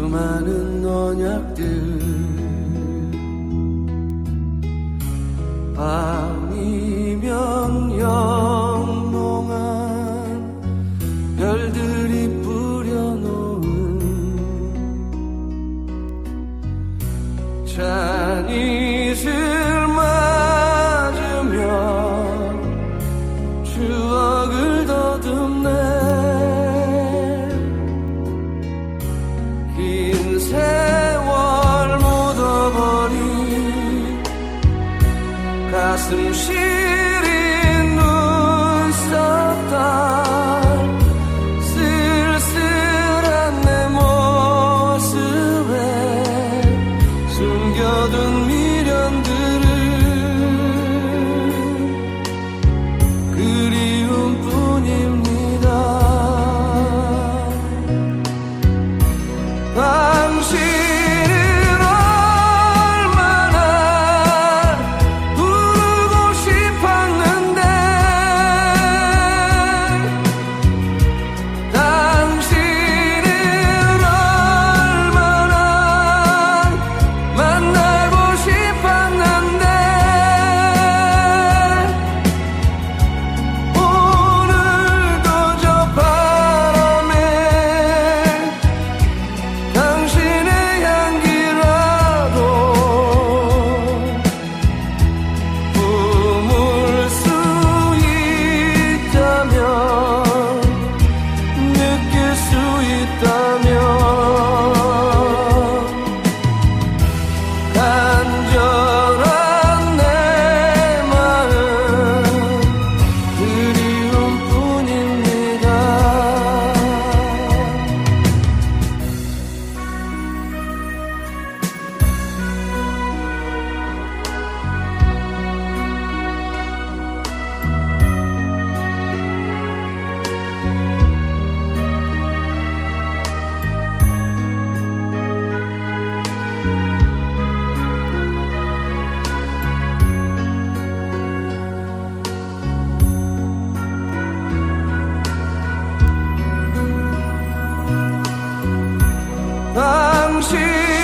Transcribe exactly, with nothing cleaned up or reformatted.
수많은 언약들 밤이면 영롱한 별들이 뿌려놓은 잔이슬 맞으며 추억을 더듬네. 긴 세월 묻어버린 가슴 시린 눈썹 따 쓸쓸한 내 모습에 숨겨둔 미련들을 그리움 뿐입니다. 당신은 얼마나 부르고 싶었는데 당신은 얼마나 만나고 싶었는데 오늘도 저 바람에 당신의 향기라도 품을 수 있다면 느낄 수 있다면 간절한 내 마음 그리움 뿐입니다. 당신